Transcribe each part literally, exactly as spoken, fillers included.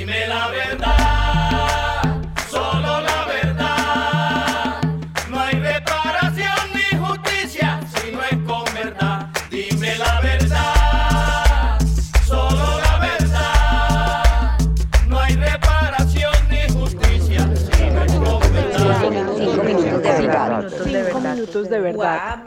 Dime la verdad, solo la verdad. No hay reparación ni justicia si no es con verdad. Dime la verdad, solo la verdad. No hay reparación ni justicia si no es con verdad. Cinco minutos de verdad. Cinco minutos de verdad.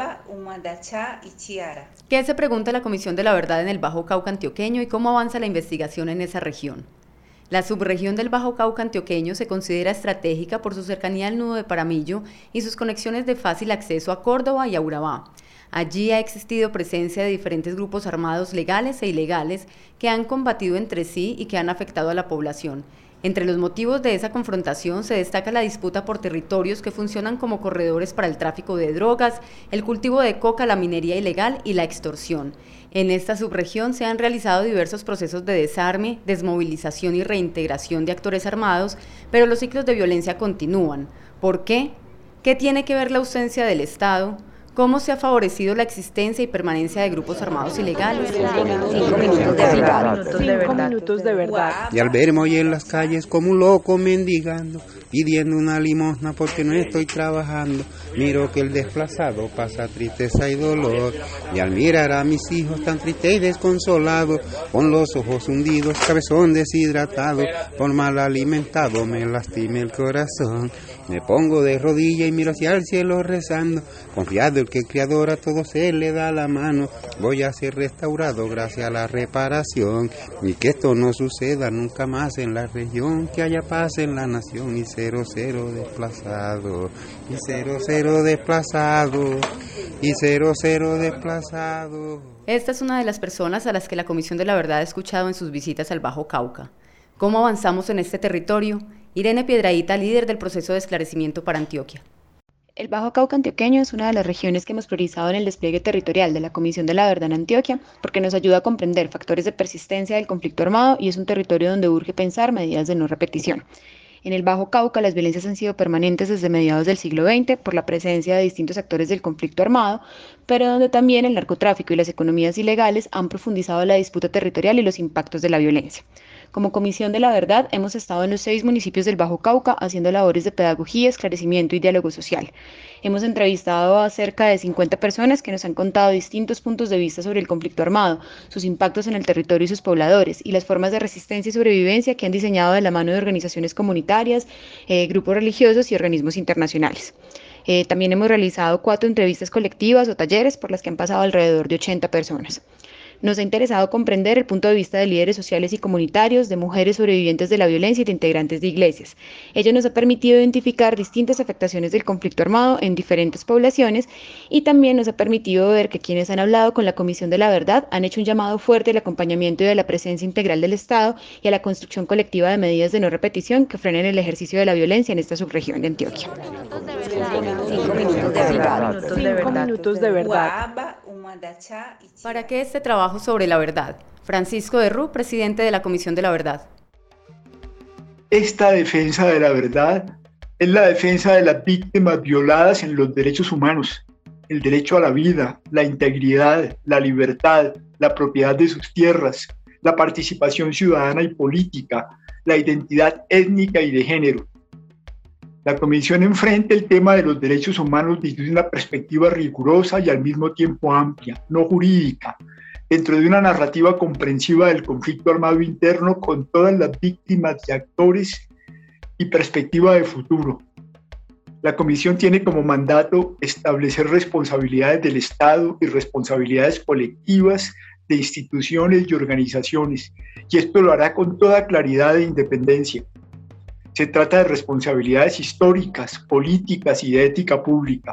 ¿Qué se pregunta la Comisión de la Verdad en el Bajo Cauca antioqueño y cómo avanza la investigación en esa región? La subregión del Bajo Cauca antioqueño se considera estratégica por su cercanía al nudo de Paramillo y sus conexiones de fácil acceso a Córdoba y a Urabá. Allí ha existido presencia de diferentes grupos armados legales e ilegales que han combatido entre sí y que han afectado a la población. Entre los motivos de esa confrontación se destaca la disputa por territorios que funcionan como corredores para el tráfico de drogas, el cultivo de coca, la minería ilegal y la extorsión. En esta subregión se han realizado diversos procesos de desarme, desmovilización y reintegración de actores armados, pero los ciclos de violencia continúan. ¿Por qué? ¿Qué tiene que ver la ausencia del Estado? ¿Cómo se ha favorecido la existencia y permanencia de grupos armados ilegales? Cinco minutos de verdad. Cinco minutos de verdad. Y al verme hoy en las calles como un loco mendigando, pidiendo una limosna porque no estoy trabajando, miro que el desplazado pasa tristeza y dolor. Y al mirar a mis hijos tan tristes y desconsolados, con los ojos hundidos, cabezón deshidratado, por mal alimentado me lastima el corazón. Me pongo de rodilla y miro hacia el cielo rezando, confiado el que el Creador a todo se le da la mano. Voy a ser restaurado gracias a la reparación, y que esto no suceda nunca más en la región, que haya paz en la nación y cero cero desplazado, y cero cero desplazado, y cero cero desplazado. Esta es una de las personas a las que la Comisión de la Verdad ha escuchado en sus visitas al Bajo Cauca. ¿Cómo avanzamos en este territorio? Irene Piedrahita, líder del proceso de esclarecimiento para Antioquia. El Bajo Cauca antioqueño es una de las regiones que hemos priorizado en el despliegue territorial de la Comisión de la Verdad en Antioquia porque nos ayuda a comprender factores de persistencia del conflicto armado y es un territorio donde urge pensar medidas de no repetición. En el Bajo Cauca las violencias han sido permanentes desde mediados del siglo veinte por la presencia de distintos actores del conflicto armado, pero donde también el narcotráfico y las economías ilegales han profundizado la disputa territorial y los impactos de la violencia. Como Comisión de la Verdad, hemos estado en los seis municipios del Bajo Cauca haciendo labores de pedagogía, esclarecimiento y diálogo social. Hemos entrevistado a cerca de cincuenta personas que nos han contado distintos puntos de vista sobre el conflicto armado, sus impactos en el territorio y sus pobladores, y las formas de resistencia y sobrevivencia que han diseñado de la mano de organizaciones comunitarias, eh, grupos religiosos y organismos internacionales. Eh, también hemos realizado cuatro entrevistas colectivas o talleres por las que han pasado alrededor de ochenta personas. Nos ha interesado comprender el punto de vista de líderes sociales y comunitarios, de mujeres sobrevivientes de la violencia y de integrantes de iglesias. Ello nos ha permitido identificar distintas afectaciones del conflicto armado en diferentes poblaciones y también nos ha permitido ver que quienes han hablado con la Comisión de la Verdad han hecho un llamado fuerte al acompañamiento y a la presencia integral del Estado y a la construcción colectiva de medidas de no repetición que frenen el ejercicio de la violencia en esta subregión de Antioquia. Cinco minutos de verdad. Cinco minutos de verdad. ¿Para qué este trabajo sobre la verdad? Francisco de Rú, presidente de la Comisión de la Verdad. Esta defensa de la verdad es la defensa de las víctimas violadas en los derechos humanos, el derecho a la vida, la integridad, la libertad, la propiedad de sus tierras, la participación ciudadana y política, la identidad étnica y de género. La Comisión enfrenta el tema de los derechos humanos desde una perspectiva rigurosa y al mismo tiempo amplia, no jurídica, dentro de una narrativa comprensiva del conflicto armado interno con todas las víctimas y actores y perspectiva de futuro. La Comisión tiene como mandato establecer responsabilidades del Estado y responsabilidades colectivas de instituciones y organizaciones, y esto lo hará con toda claridad e independencia. Se trata de responsabilidades históricas, políticas y de ética pública.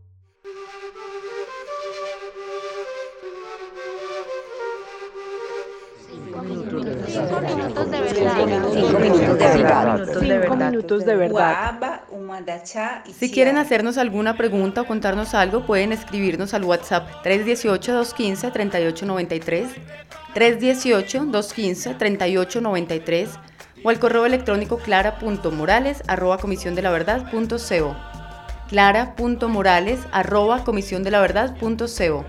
Cinco minutos de verdad. Cinco minutos de verdad. Si quieren hacernos alguna pregunta o contarnos algo, pueden escribirnos al WhatsApp tres dieciocho, dos quince, treinta y ocho noventa y tres, tres dieciocho, dos quince, treinta y ocho noventa y tres o al correo electrónico clara punto morales arroba comisión de la verdad punto co. clara punto morales arroba comisión de la verdad punto co.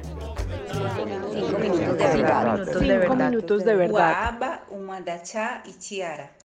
Cinco minutos de verdad. Cinco minutos de verdad.